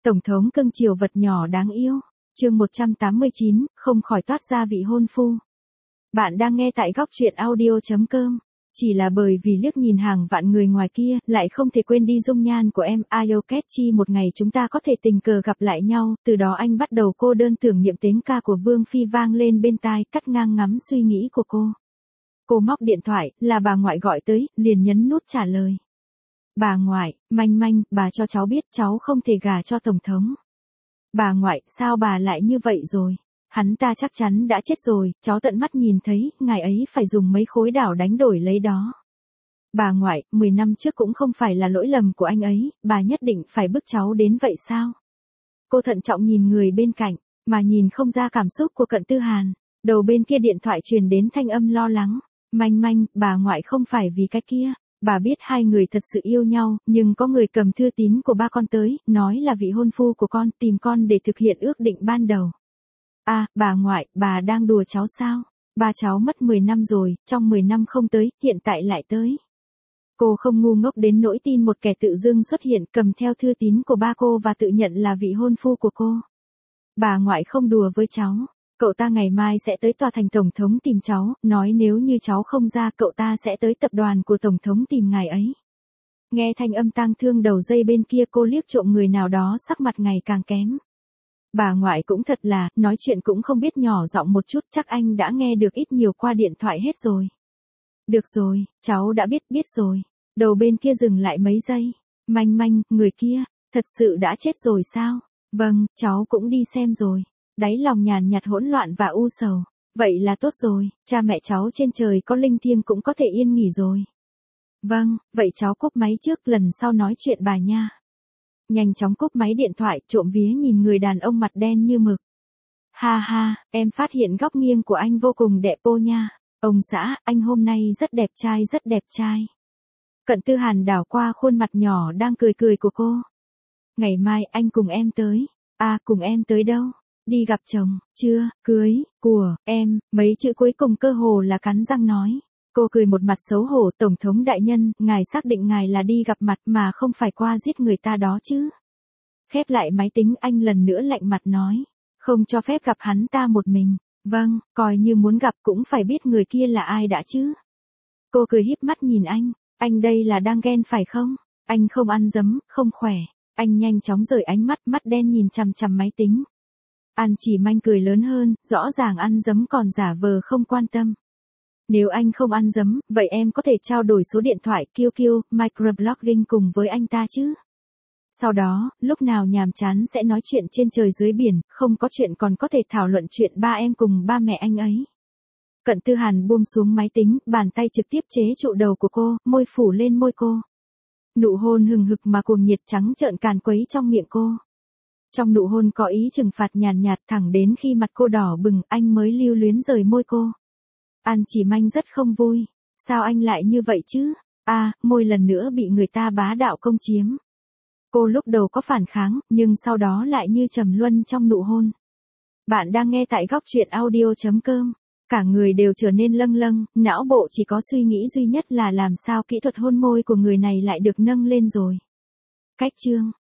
Tổng thống cưng chiều vật nhỏ đáng yêu. Chương 189, không khỏi toát ra vị hôn phu. Bạn đang nghe tại góc truyện audio.com. Chỉ là bởi vì liếc nhìn hàng vạn người ngoài kia, lại không thể quên đi dung nhan của em. Ayokechi, một ngày chúng ta có thể tình cờ gặp lại nhau. Từ đó anh bắt đầu cô đơn tưởng niệm tiếng ca của Vương Phi vang lên bên tai, cắt ngang ngắm suy nghĩ của cô. Cô móc điện thoại, là bà ngoại gọi tới, liền nhấn nút trả lời. Bà ngoại, manh manh, bà cho cháu biết cháu không thể gả cho tổng thống. Bà ngoại, sao bà lại như vậy rồi? Hắn ta chắc chắn đã chết rồi, cháu tận mắt nhìn thấy, ngài ấy phải dùng mấy khối đảo đánh đổi lấy đó. Bà ngoại, 10 năm trước cũng không phải là lỗi lầm của anh ấy, bà nhất định phải bức cháu đến vậy sao? Cô thận trọng nhìn người bên cạnh, mà nhìn không ra cảm xúc của Cận Tư Hàn. Đầu bên kia điện thoại truyền đến thanh âm lo lắng. Manh manh, bà ngoại không phải vì cái kia. Bà biết hai người thật sự yêu nhau, nhưng có người cầm thư tín của ba con tới, nói là vị hôn phu của con, tìm con để thực hiện ước định ban đầu. À, bà ngoại, bà đang đùa cháu sao? Ba cháu mất 10 năm rồi, trong 10 năm không tới, hiện tại lại tới. Cô không ngu ngốc đến nỗi tin một kẻ tự dưng xuất hiện cầm theo thư tín của ba cô và tự nhận là vị hôn phu của cô. Bà ngoại không đùa với cháu. Cậu ta ngày mai sẽ tới tòa thành tổng thống tìm cháu, nói nếu như cháu không ra cậu ta sẽ tới tập đoàn của tổng thống tìm ngài ấy. Nghe thanh âm tang thương đầu dây bên kia, cô liếc trộm người nào đó sắc mặt ngày càng kém. Bà ngoại cũng thật là, nói chuyện cũng không biết nhỏ giọng một chút, chắc anh đã nghe được ít nhiều qua điện thoại hết rồi. Được rồi, cháu đã biết rồi. Đầu bên kia dừng lại mấy giây. Manh manh, người kia, thật sự đã chết rồi sao? Vâng, cháu cũng đi xem rồi. Đáy lòng nhàn nhạt hỗn loạn và u sầu. Vậy là tốt rồi, cha mẹ cháu trên trời có linh thiêng cũng có thể yên nghỉ rồi. Vâng, vậy cháu cúp máy trước, lần sau nói chuyện bà nha. Nhanh chóng cúp máy điện thoại, trộm vía nhìn người đàn ông mặt đen như mực. Ha ha, em phát hiện góc nghiêng của anh vô cùng đẹp ô nha. Ông xã, anh hôm nay rất đẹp trai. Cận Tư Hàn đảo qua khuôn mặt nhỏ đang cười của cô. Ngày mai anh cùng em tới. À, cùng em tới đâu? Đi gặp chồng, chưa, cưới, của, em, mấy chữ cuối cùng cơ hồ là cắn răng nói. Cô cười một mặt xấu hổ, tổng thống đại nhân, ngài xác định ngài là đi gặp mặt mà không phải qua giết người ta đó chứ. Khép lại máy tính, anh lần nữa lạnh mặt nói. Không cho phép gặp hắn ta một mình. Vâng, coi như muốn gặp cũng phải biết người kia là ai đã chứ. Cô cười híp mắt nhìn anh đây là đang ghen phải không? Anh không ăn dấm, không khỏe. Anh nhanh chóng rời ánh mắt, mắt đen nhìn chằm chằm máy tính. An Chỉ Manh cười lớn hơn, rõ ràng ăn dấm còn giả vờ không quan tâm. Nếu anh không ăn dấm, vậy em có thể trao đổi số điện thoại QQ, microblogging cùng với anh ta chứ? Sau đó, lúc nào nhàm chán sẽ nói chuyện trên trời dưới biển, không có chuyện còn có thể thảo luận chuyện ba em cùng ba mẹ anh ấy. Cận Tư Hàn buông xuống máy tính, bàn tay trực tiếp chế trụ đầu của cô, môi phủ lên môi cô. Nụ hôn hừng hực mà cuồng nhiệt trắng trợn càn quấy trong miệng cô. Trong nụ hôn có ý trừng phạt nhàn nhạt thẳng đến khi mặt cô đỏ bừng, anh mới lưu luyến rời môi cô. An Chỉ Manh rất không vui. Sao anh lại như vậy chứ? À, môi lần nữa bị người ta bá đạo công chiếm. Cô lúc đầu có phản kháng, nhưng sau đó lại như trầm luân trong nụ hôn. Bạn đang nghe tại góc truyện audio.com. Cả người đều trở nên lâng lâng, não bộ chỉ có suy nghĩ duy nhất là làm sao kỹ thuật hôn môi của người này lại được nâng lên rồi. Cách chương.